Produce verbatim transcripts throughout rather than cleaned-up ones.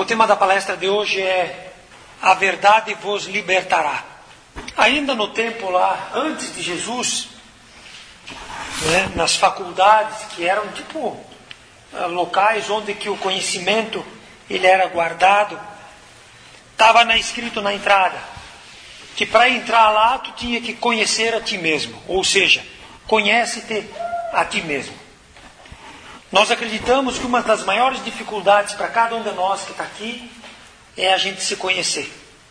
O tema da palestra de hoje é A Verdade Vos Libertará. Ainda no tempo lá, antes de Jesus, né, nas faculdades, que eram tipo locais onde que o conhecimento ele era guardado, estava escrito na entrada que para entrar lá tu tinha que conhecer a ti mesmo, ou seja, conhece-te a ti mesmo. Nós acreditamos que uma das maiores dificuldades para cada um de nós que está aqui é a gente se conhecer,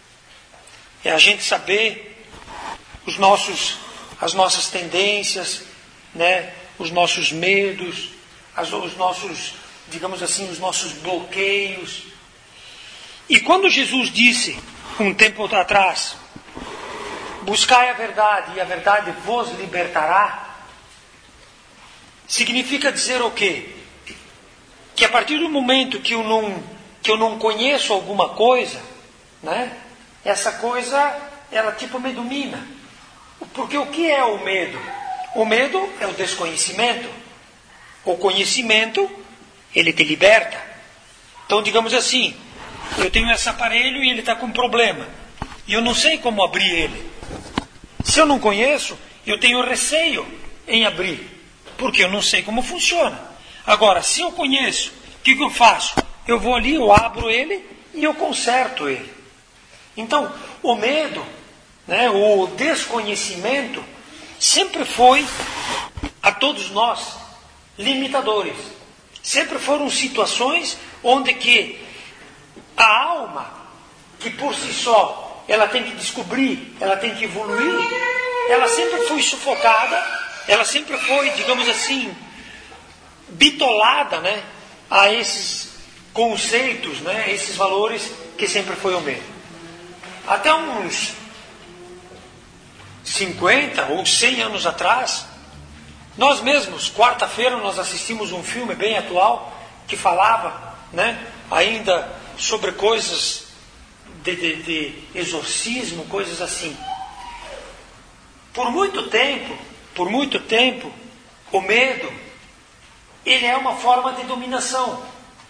é a gente saber os nossos, as nossas tendências, né, os nossos medos, as, os nossos, digamos assim, os nossos bloqueios. E quando Jesus disse, um tempo atrás, buscai a verdade e a verdade vos libertará, significa dizer o quê? Que a partir do momento que eu não, que eu não conheço alguma coisa, né, essa coisa, ela tipo me domina. Porque o que é o medo? O medo é o desconhecimento. O conhecimento, ele te liberta. Então, digamos assim, eu tenho esse aparelho e ele está com um problema. E eu não sei como abrir ele. Se eu não conheço, eu tenho receio em abrir. Porque eu não sei como funciona. Agora, se eu conheço, o que, que eu faço? Eu vou ali, eu abro ele e eu conserto ele. Então, o medo, né, o desconhecimento, sempre foi, a todos nós, limitadores. Sempre foram situações onde que a alma, que por si só, ela tem que descobrir, ela tem que evoluir, ela sempre foi sufocada, ela sempre foi, digamos assim, bitolada, né, a esses conceitos, né, esses valores que sempre foi o medo. Até uns cinquenta ou cem anos atrás, nós mesmos, quarta-feira, nós assistimos um filme bem atual que falava, né, ainda sobre coisas de, de, de exorcismo, coisas assim. Por muito tempo, por muito tempo, o medo, ele é uma forma de dominação.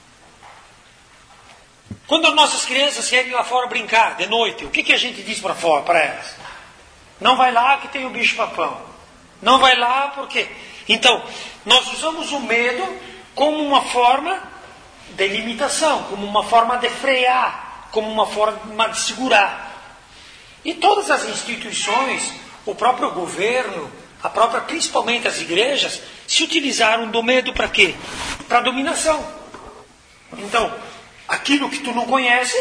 Quando as nossas crianças querem ir lá fora brincar de noite, o que, que a gente diz para fora, para elas? Não vai lá que tem o bicho-papão. Não vai lá porque... Então, nós usamos o medo como uma forma de limitação, como uma forma de frear, como uma forma de segurar. E todas as instituições, o próprio governo, a própria, principalmente as igrejas, se utilizaram do medo para quê? Para dominação. Então, aquilo que tu não conhece,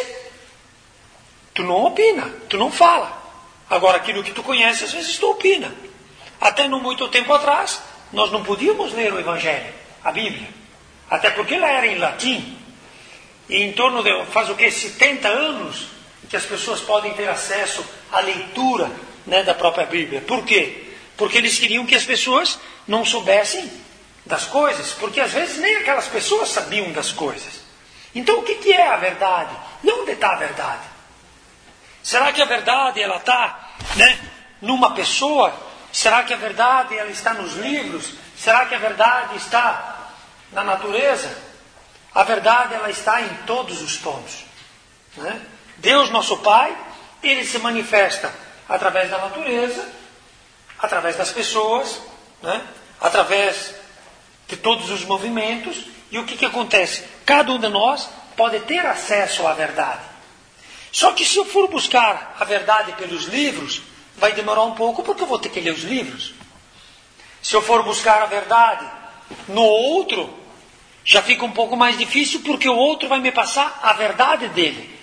tu não opina, tu não fala. Agora, aquilo que tu conhece, às vezes tu opina. Até não muito tempo atrás, nós não podíamos ler o Evangelho, a Bíblia. Até porque ela era em latim. E em torno de, faz o quê? setenta anos que as pessoas podem ter acesso à leitura, né, da própria Bíblia. Por quê? Porque eles queriam que as pessoas não soubessem das coisas. Porque às vezes nem aquelas pessoas sabiam das coisas. Então o que, que é a verdade? E onde está a verdade? Será que a verdade ela está, né, numa pessoa? Será que a verdade ela está nos livros? Será que a verdade está na natureza? A verdade ela está em todos os tons, né? Deus, nosso Pai, ele se manifesta através da natureza, através das pessoas, né, através de todos os movimentos. E o que, que acontece? Cada um de nós pode ter acesso à verdade. Só que se eu for buscar a verdade pelos livros, vai demorar um pouco, porque eu vou ter que ler os livros. Se eu for buscar a verdade no outro, já fica um pouco mais difícil, porque o outro vai me passar a verdade dele.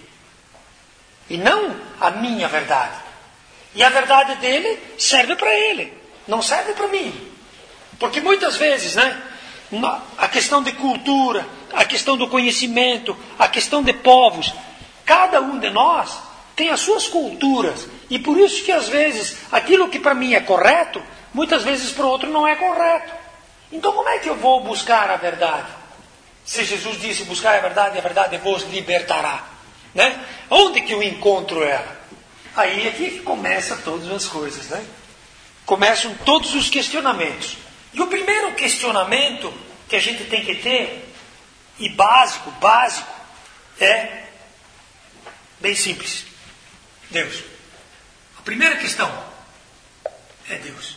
E não a minha verdade. E a verdade dele serve para ele, não serve para mim. Porque muitas vezes, né, a questão de cultura, a questão do conhecimento, a questão de povos, cada um de nós tem as suas culturas. E por isso que às vezes aquilo que para mim é correto, muitas vezes para o outro não é correto. Então como é que eu vou buscar a verdade? Se Jesus disse, buscar a verdade, a verdade vos libertará, né? Onde que eu encontro ela? Aí é que começam todas as coisas, né? Começam todos os questionamentos. E o primeiro questionamento que a gente tem que ter, e básico, básico, é Bem simples. Deus. A primeira questão é Deus.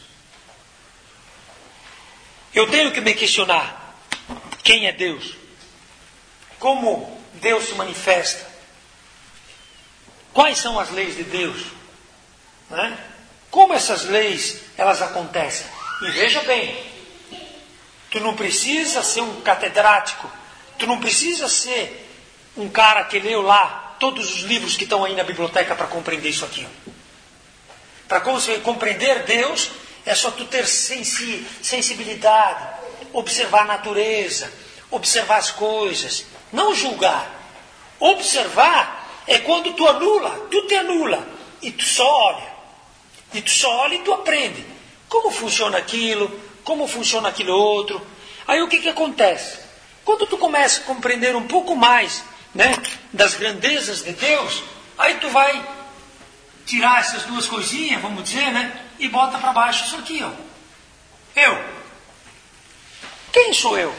Eu tenho que me questionar quem é Deus. Como Deus se manifesta. Quais são as leis de Deus? Né? Como essas leis elas acontecem? E veja bem, tu não precisa ser um catedrático, tu não precisa ser um cara que leu lá todos os livros que estão aí na biblioteca para compreender isso aqui. Para compreender Deus, é só tu ter sensi- sensibilidade, observar a natureza, observar as coisas, não julgar. Observar é quando tu anula, tu te anula, e tu só olha. E tu só olha e tu aprende. Como funciona aquilo, como funciona aquilo outro. Aí o que que acontece? Quando tu começa a compreender um pouco mais, né, das grandezas de Deus, aí tu vai tirar essas duas coisinhas, vamos dizer, né, e bota para baixo isso aqui, ó. Eu. Quem sou eu?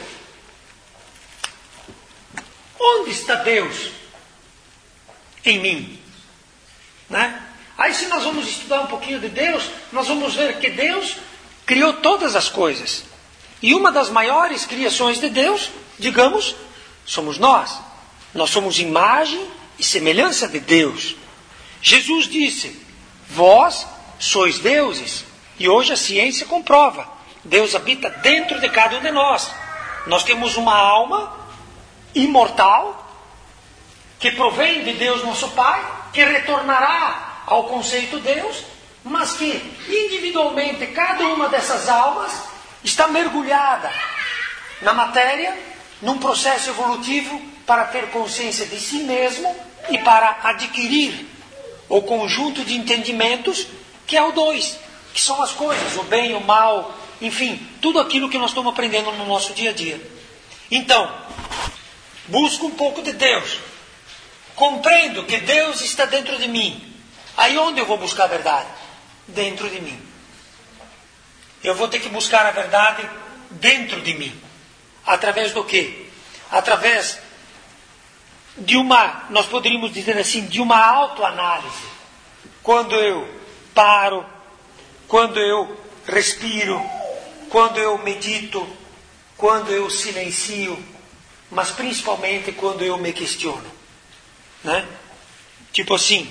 Onde está Deus em mim? Né? Aí se nós vamos estudar um pouquinho de Deus, nós vamos ver que Deus criou todas as coisas. E uma das maiores criações de Deus, digamos, somos nós. Nós somos imagem e semelhança de Deus. Jesus disse, vós sois deuses. E hoje a ciência comprova. Deus habita dentro de cada um de nós. Nós temos uma alma imortal, que provém de Deus nosso Pai, que retornará ao conceito Deus, mas que individualmente cada uma dessas almas está mergulhada na matéria, num processo evolutivo para ter consciência de si mesmo e para adquirir o conjunto de entendimentos que é o dois, que são as coisas, o bem, o mal, enfim, tudo aquilo que nós estamos aprendendo no nosso dia a dia. Então, busco um pouco de Deus, compreendo que Deus está dentro de mim. Aí onde eu vou buscar a verdade? Dentro de mim. Eu vou ter que buscar a verdade dentro de mim. Através do quê? Através de uma, nós poderíamos dizer assim, de uma autoanálise. Quando eu paro, quando eu respiro, quando eu medito, quando eu silencio, mas principalmente quando eu me questiono. Né? Tipo assim,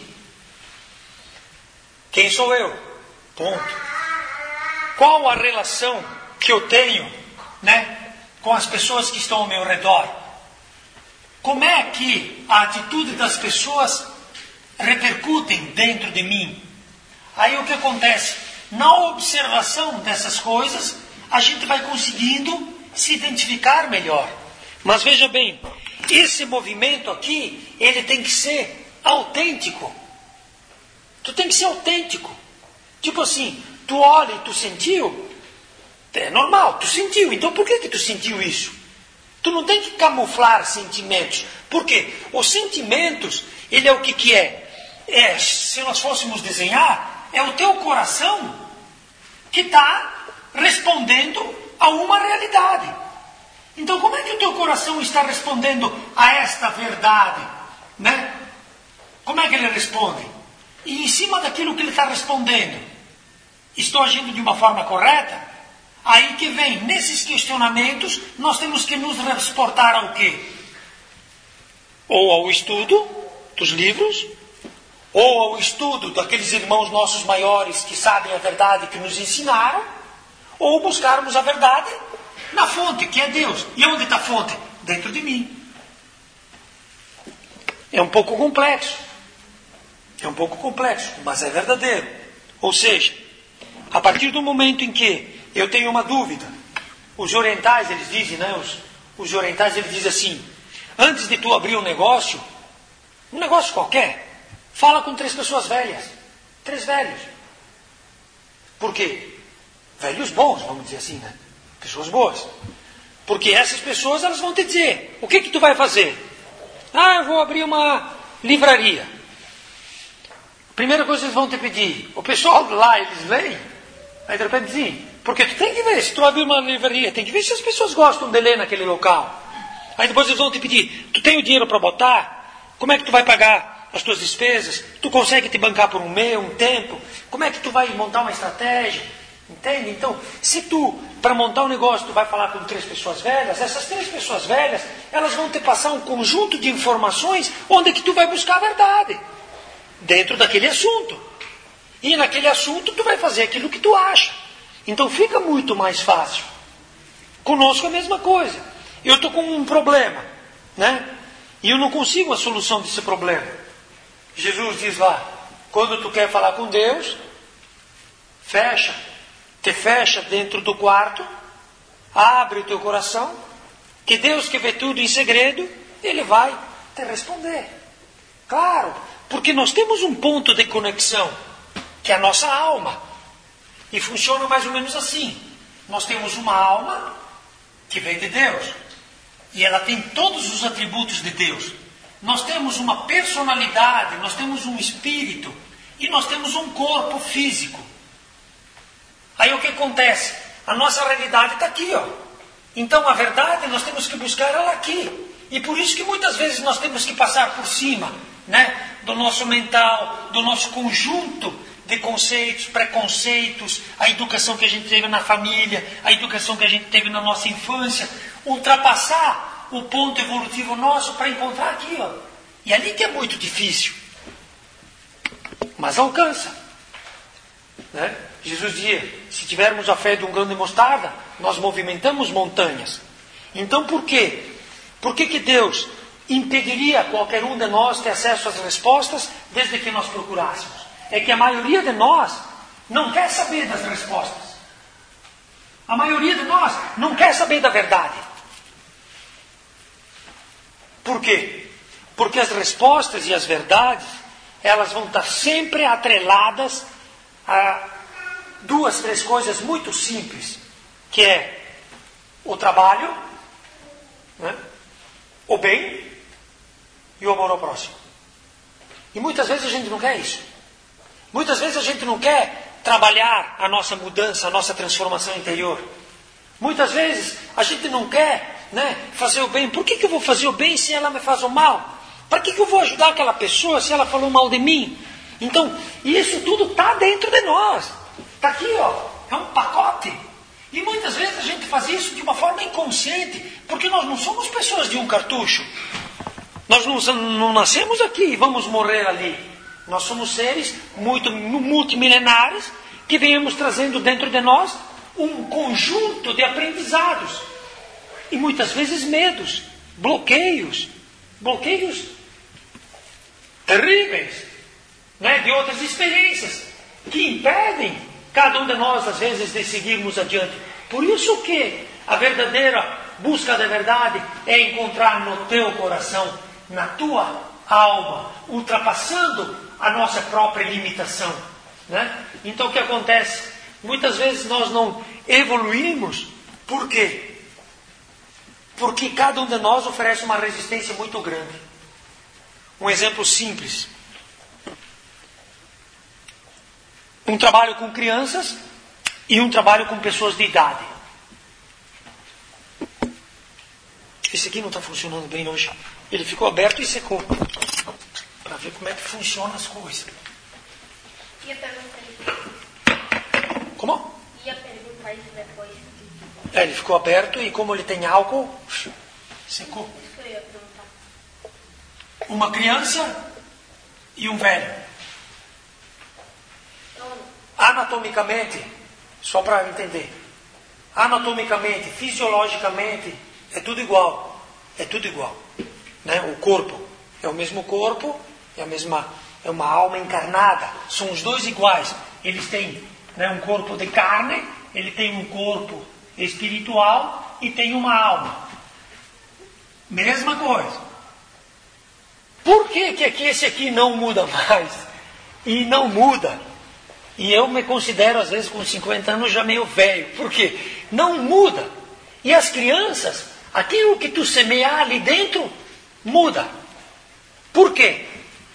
quem sou eu? Ponto. Qual a relação que eu tenho, né, com as pessoas que estão ao meu redor? Como é que a atitude das pessoas repercutem dentro de mim? Aí o que acontece? Na observação dessas coisas, a gente vai conseguindo se identificar melhor. Mas veja bem, esse movimento aqui, ele tem que ser autêntico. Tu tem que ser autêntico. Tipo assim, tu olha e tu sentiu, é normal, tu sentiu. Então por que que tu sentiu isso? Tu não tem que camuflar sentimentos. Por quê? Os sentimentos, ele é o que que é? É, se nós fôssemos desenhar, é o teu coração que está respondendo a uma realidade. Então como é que o teu coração está respondendo a esta verdade? Né? Como é que ele responde? E em cima daquilo que ele está respondendo, estou agindo de uma forma correta? Aí que vem, nesses questionamentos, nós temos que nos transportar ao quê? Ou ao estudo dos livros, ou ao estudo daqueles irmãos nossos maiores que sabem a verdade, que nos ensinaram, ou buscarmos a verdade na fonte, que é Deus. E onde está a fonte? Dentro de mim. É um pouco complexo. É um pouco complexo, mas é verdadeiro. Ou seja, a partir do momento em que eu tenho uma dúvida, os orientais, eles dizem, né? Os, os orientais, eles dizem assim, antes de tu abrir um negócio, um negócio qualquer, fala com três pessoas velhas. Três velhos. Por quê? Velhos bons, vamos dizer assim, né? Pessoas boas. Porque essas pessoas, elas vão te dizer, o que que tu vai fazer? Ah, eu vou abrir uma livraria. Primeira coisa que eles vão te pedir, o pessoal lá, eles leem, aí de repente dizem, porque tu tem que ver, se tu abrir uma livraria, tem que ver se as pessoas gostam de ler naquele local. Aí depois eles vão te pedir, tu tem o dinheiro para botar? Como é que tu vai pagar as tuas despesas, tu consegue te bancar por um mês, um tempo, como é que tu vai montar uma estratégia? Entende? Então, se tu, para montar um negócio, tu vai falar com três pessoas velhas, essas três pessoas velhas, elas vão te passar um conjunto de informações onde que tu vai buscar a verdade, dentro daquele assunto. E naquele assunto tu vai fazer aquilo que tu acha. Então fica muito mais fácil. Conosco é a mesma coisa. Eu estou com um problema, né? E eu não consigo a solução desse problema. Jesus diz lá, quando tu quer falar com Deus, fecha, te fecha dentro do quarto, abre o teu coração, que Deus que vê tudo em segredo, Ele vai te responder. Claro, porque nós temos um ponto de conexão, que é a nossa alma. E funciona mais ou menos assim. Nós temos uma alma que vem de Deus. E ela tem todos os atributos de Deus. Nós temos uma personalidade, nós temos um espírito e nós temos um corpo físico. Aí o que acontece? A nossa realidade está aqui, ó. Então a verdade nós temos que buscar ela aqui. E por isso que muitas vezes nós temos que passar por cima, né, do nosso mental, do nosso conjunto de conceitos, preconceitos, a educação que a gente teve na família, a educação que a gente teve na nossa infância, ultrapassar o ponto evolutivo nosso para encontrar aqui, ó. E ali que é muito difícil. Mas alcança. Né? Jesus dizia, se tivermos a fé de um grão de mostarda, nós movimentamos montanhas. Então por quê? Por que que Deus impediria qualquer um de nós ter acesso às respostas desde que nós procurássemos? É que a maioria de nós não quer saber das respostas. A maioria de nós não quer saber da verdade. Por quê? Porque as respostas e as verdades, elas vão estar sempre atreladas a duas, três coisas muito simples, que é o trabalho, né, o bem e o amor ao próximo. E muitas vezes a gente não quer isso. Muitas vezes a gente não quer trabalhar a nossa mudança, a nossa transformação interior. Muitas vezes a gente não quer, né, fazer o bem. Por que que eu vou fazer o bem se ela me faz o mal? Para que que eu vou ajudar aquela pessoa se ela falou mal de mim? Então, isso tudo está dentro de nós. Está aqui, ó. É um pacote. E muitas vezes a gente faz isso de uma forma inconsciente, porque nós não somos pessoas de um cartucho. Nós não, não nascemos aqui e vamos morrer ali. Nós somos seres muito multimilenares que viemos trazendo dentro de nós um conjunto de aprendizados. E muitas vezes medos, bloqueios, bloqueios terríveis, né, de outras experiências que impedem cada um de nós, às vezes, de seguirmos adiante. Por isso que a verdadeira busca da verdade é encontrar no teu coração, na tua alma, ultrapassando a nossa própria limitação, né? Então o que acontece? Muitas vezes nós não evoluímos. Por quê? Porque cada um de nós oferece uma resistência muito grande. Um exemplo simples. Um trabalho com crianças e um trabalho com pessoas de idade. Esse aqui não está funcionando bem hoje. Ele ficou aberto e secou. Para ver como é que funcionam as coisas. Ia perguntar isso. Como? Ia perguntar isso depois. É, ele ficou aberto e como ele tem álcool, secou. Isso que eu ia perguntar. Uma criança e um velho. Então, Anatomicamente, só para entender, anatomicamente, fisiologicamente, é tudo igual. É tudo igual. Né? O corpo é o mesmo corpo, é a mesma, é uma alma encarnada. São os dois iguais. Eles têm, né, um corpo de carne, ele tem um corpo espiritual e tem uma alma. Mesma coisa. Por que que aqui, esse aqui não muda mais? E não muda. E eu me considero, às vezes, com cinquenta anos, já meio velho. Por quê? Não muda. E as crianças, aquilo que tu semear ali dentro, muda. Por quê?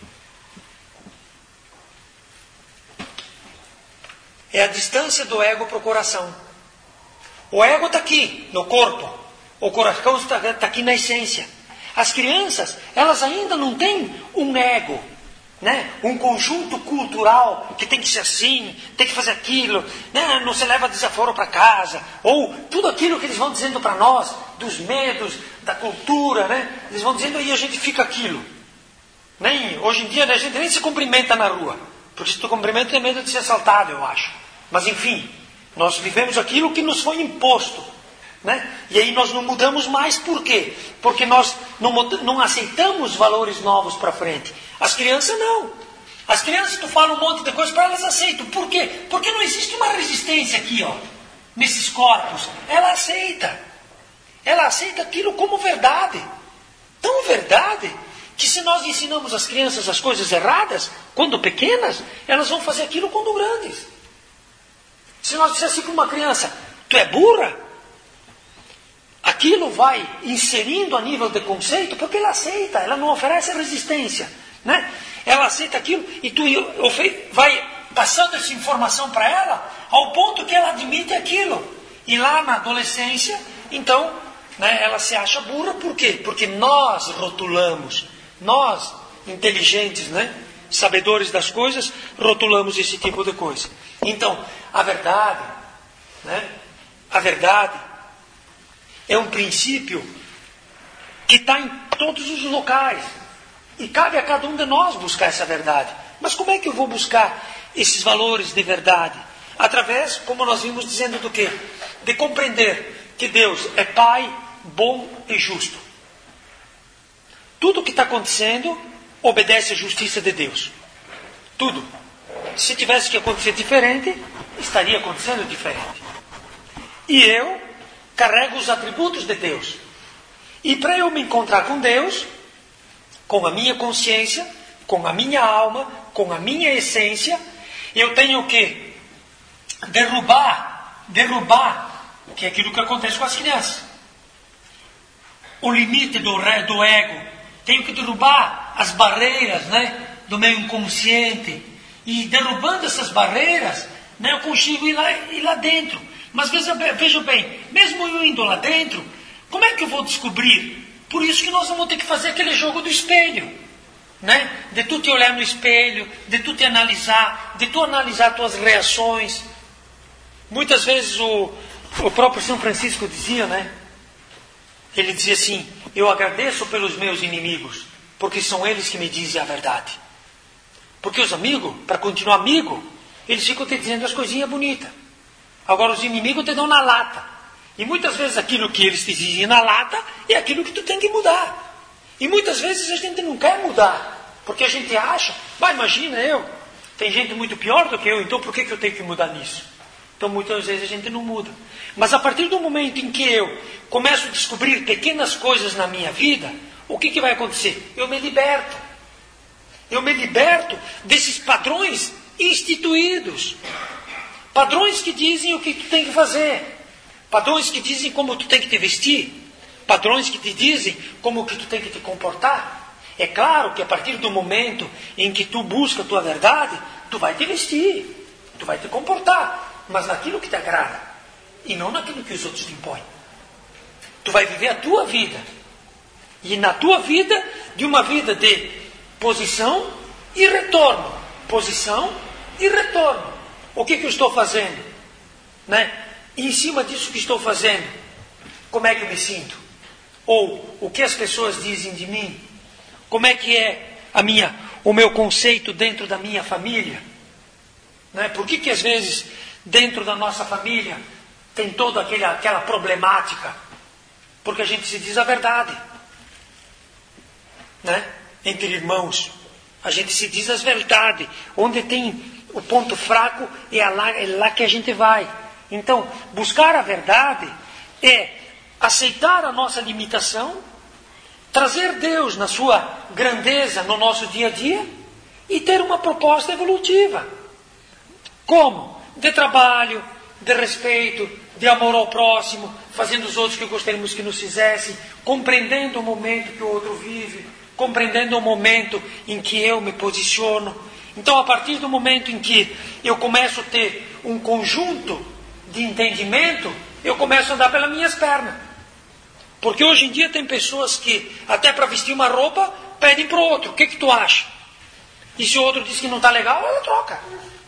É a distância do ego para o coração. O ego está aqui, no corpo. O coração está tá aqui na essência. As crianças, elas ainda não têm um ego. né? Um conjunto cultural que tem que ser assim, tem que fazer aquilo, né? Não se leva desaforo para casa, ou tudo aquilo que eles vão dizendo para nós, dos medos, da cultura, né? Eles vão dizendo e a gente fica aquilo. Nem, hoje em dia a gente nem se cumprimenta na rua, porque se tu cumprimenta tem medo de ser assaltado, eu acho. Mas enfim, nós vivemos aquilo que nos foi imposto, né? E aí nós não mudamos mais, por quê? Porque nós não, não aceitamos valores novos para frente. As crianças não. As crianças, tu fala um monte de coisa para elas aceitam. Por quê? Porque não existe uma resistência aqui, ó, nesses corpos. Ela aceita. Ela aceita aquilo como verdade. Tão verdade que se nós ensinamos as crianças as coisas erradas, quando pequenas, elas vão fazer aquilo quando grandes. Se nós dissermos assim para uma criança, tu é burra, aquilo vai inserindo a nível de conceito, porque ela aceita, ela não oferece resistência, né? Ela aceita aquilo e tu vai passando essa informação para ela, ao ponto que ela admite aquilo. E lá na adolescência, então, né, ela se acha burra, por quê? Porque nós rotulamos, nós, inteligentes, né, sabedores das coisas, rotulamos esse tipo de coisa. Então, a verdade, né, a verdade é um princípio que está em todos os locais. E cabe a cada um de nós buscar essa verdade. Mas como é que eu vou buscar esses valores de verdade? Através, como nós vimos dizendo, do quê? De compreender que Deus é Pai, bom e justo. Tudo o que está acontecendo obedece à justiça de Deus. Tudo. Se tivesse que acontecer diferente, estaria acontecendo diferente. E eu carrego os atributos de Deus. E para eu me encontrar com Deus, com a minha consciência, com a minha alma, com a minha essência, eu tenho que derrubar, derrubar, que é aquilo que acontece com as crianças. O limite do, do ego. Tenho que derrubar as barreiras, né, do meu inconsciente. E derrubando essas barreiras, né, eu consigo ir lá, ir lá dentro. Mas veja, veja bem, mesmo eu indo lá dentro, como é que eu vou descobrir? Por isso que nós vamos ter que fazer aquele jogo do espelho, né? De tu te olhar no espelho, de tu te analisar, de tu analisar tuas reações. Muitas vezes o, o próprio São Francisco dizia, né? Ele dizia assim, eu agradeço pelos meus inimigos, porque são eles que me dizem a verdade. Porque os amigos, para continuar amigo, eles ficam te dizendo as coisinhas bonitas. Agora os inimigos te dão na lata. E muitas vezes aquilo que eles te dizem na lata é aquilo que tu tem que mudar. E muitas vezes a gente não quer mudar. Porque a gente acha, vai, imagina eu, tem gente muito pior do que eu, então por que, que eu tenho que mudar nisso? Então muitas vezes a gente não muda. Mas a partir do momento em que eu começo a descobrir pequenas coisas na minha vida, o que, que vai acontecer? Eu me liberto. Eu me liberto desses padrões instituídos. Padrões que dizem o que tu tem que fazer. Padrões que dizem como tu tem que te vestir. Padrões que te dizem como que tu tem que te comportar. É claro que a partir do momento em que tu busca a tua verdade, tu vai te vestir, tu vai te comportar, mas naquilo que te agrada e não naquilo que os outros te impõem. Tu vai viver a tua vida. E na tua vida, de uma vida de posição e retorno. Posição e retorno. O que, que eu estou fazendo? Né? E em cima disso que estou fazendo, como é que eu me sinto? Ou o que as pessoas dizem de mim? Como é que é a minha, o meu conceito dentro da minha família? Né? Por que que às vezes dentro da nossa família tem toda aquela, aquela problemática? Porque a gente se diz a verdade. Né? Entre irmãos. A gente se diz as verdades. Onde tem o ponto fraco, é lá, é lá que a gente vai. Então, buscar a verdade é aceitar a nossa limitação, trazer Deus na sua grandeza no nosso dia a dia e ter uma proposta evolutiva. Como? De trabalho, de respeito, de amor ao próximo, fazendo os outros que gostaríamos que nos fizessem, compreendendo o momento que o outro vive, compreendendo o momento em que eu me posiciono. Então, a partir do momento em que eu começo a ter um conjunto de entendimento, eu começo a andar pelas minhas pernas. Porque hoje em dia tem pessoas que, até para vestir uma roupa, pedem para o outro. O que, que tu acha? E se o outro diz que não está legal, ela troca.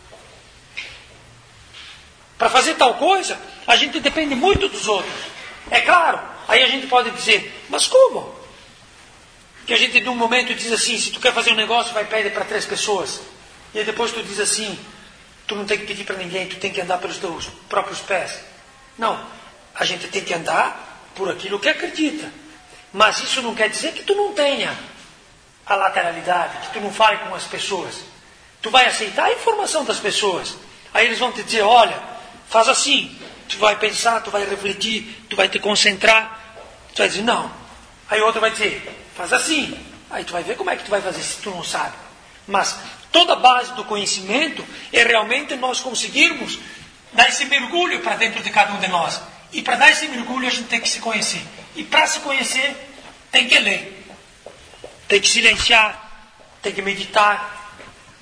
Para fazer tal coisa, a gente depende muito dos outros. É claro, aí a gente pode dizer, mas como? Que a gente, num momento, diz assim, se tu quer fazer um negócio, vai pedir para três pessoas. E aí depois tu diz assim, tu não tem que pedir para ninguém, tu tem que andar pelos teus próprios pés. Não, a gente tem que andar por aquilo que acredita. Mas isso não quer dizer que tu não tenha a lateralidade, que tu não fale com as pessoas. Tu vai aceitar a informação das pessoas. Aí eles vão te dizer, olha, faz assim. Tu vai pensar, tu vai refletir, tu vai te concentrar. Tu vai dizer, não. Aí o outro vai dizer, faz assim. Aí tu vai ver como é que tu vai fazer se tu não sabe. Mas toda a base do conhecimento é realmente nós conseguirmos dar esse mergulho para dentro de cada um de nós. E para dar esse mergulho a gente tem que se conhecer. E para se conhecer tem que ler. Tem que silenciar. Tem que meditar.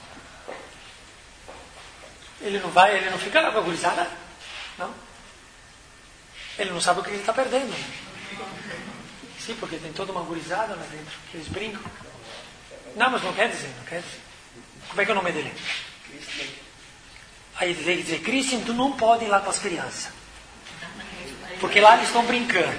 Ele não vai, ele não fica lá com a gurizada? Não. Ele não sabe o que ele está perdendo. Sim, porque tem toda uma gurizada lá dentro, que eles brincam. Não, mas não quer dizer, não quer dizer. Como é que é o nome dele? Aí ele tem que dizer, Christian, tu não pode ir lá com as crianças. Porque lá eles estão brincando.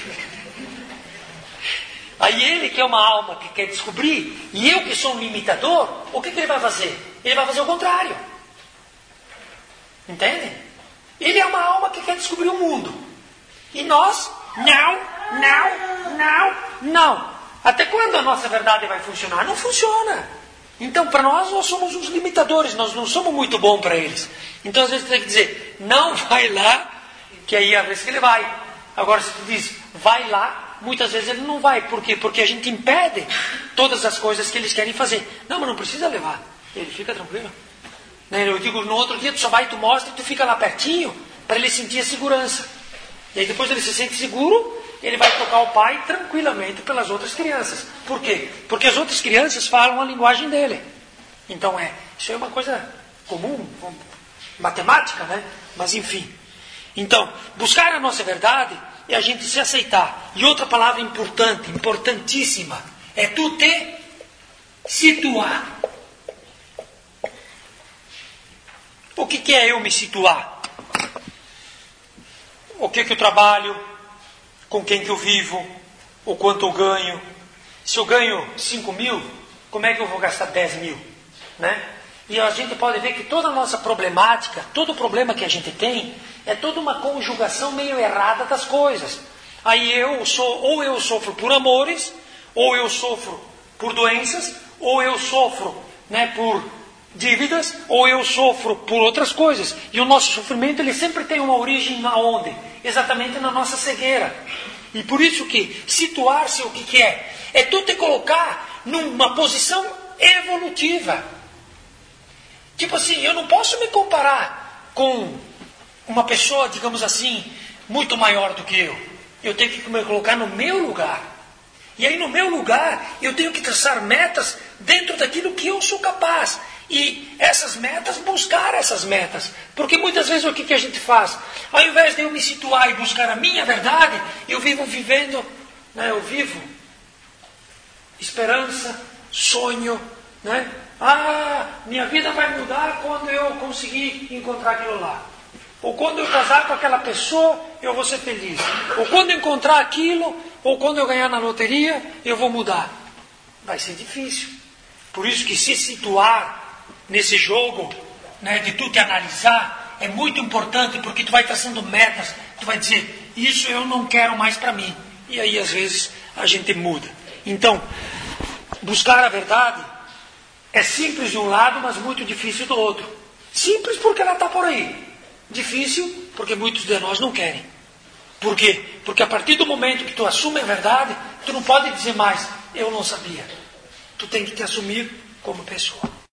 Aí ele, que é uma alma que quer descobrir, e eu que sou um limitador, o que, que ele vai fazer? Ele vai fazer o contrário. Entende? Ele é uma alma que quer descobrir o mundo. E nós, não, não, não, não. Até quando a nossa verdade vai funcionar? Não funciona. Então, para nós, nós somos os limitadores, nós não somos muito bons para eles. Então, às vezes, tem que dizer, não vai lá, que aí, às vezes, que ele vai. Agora, se tu diz, vai lá, muitas vezes ele não vai. Por quê? Porque a gente impede todas as coisas que eles querem fazer. Não, mas não precisa levar. Ele fica tranquilo. Eu digo, no outro dia, tu só vai, tu mostra e tu fica lá pertinho, para ele sentir a segurança. E aí, depois ele se sente seguro, ele vai tocar o pai tranquilamente pelas outras crianças. Por quê? Porque as outras crianças falam a linguagem dele. Então, é, isso é uma coisa comum, matemática, né? Mas, enfim. Então, buscar a nossa verdade é a gente se aceitar. E outra palavra importante, importantíssima, é tu te situar. O que, que é eu me situar? O que, que eu trabalho? Com quem que eu vivo? O quanto eu ganho? Se eu ganho cinco mil, como é que eu vou gastar dez mil? Né? E a gente pode ver que toda a nossa problemática, todo o problema que a gente tem, é toda uma conjugação meio errada das coisas. Aí eu sou, ou eu sofro por amores, ou eu sofro por doenças, ou eu sofro, né, por dívidas, ou eu sofro por outras coisas. E o nosso sofrimento, ele sempre tem uma origem aonde? Exatamente na nossa cegueira. E por isso que situar-se o que, que é? É tu te colocar numa posição evolutiva. Tipo assim, eu não posso me comparar com uma pessoa, digamos assim, muito maior do que eu. Eu tenho que me colocar no meu lugar. E aí no meu lugar, eu tenho que traçar metas dentro daquilo que eu sou capaz. E essas metas, buscar essas metas. Porque muitas vezes o que, que a gente faz? Ao invés de eu me situar e buscar a minha verdade, eu vivo vivendo, né, eu vivo esperança, sonho, né? Ah, minha vida vai mudar quando eu conseguir encontrar aquilo lá. Ou quando eu casar com aquela pessoa, eu vou ser feliz. Ou quando eu encontrar aquilo, ou quando eu ganhar na loteria, eu vou mudar. Vai ser difícil. Por isso que se situar nesse jogo, né, de tu te analisar, é muito importante, porque tu vai traçando metas, tu vai dizer, isso eu não quero mais para mim. E aí, às vezes, a gente muda. Então, buscar a verdade é simples de um lado, mas muito difícil do outro. Simples porque ela está por aí. Difícil porque muitos de nós não querem. Por quê? Porque a partir do momento que tu assume a verdade, tu não pode dizer mais, eu não sabia. Tu tem que te assumir como pessoa.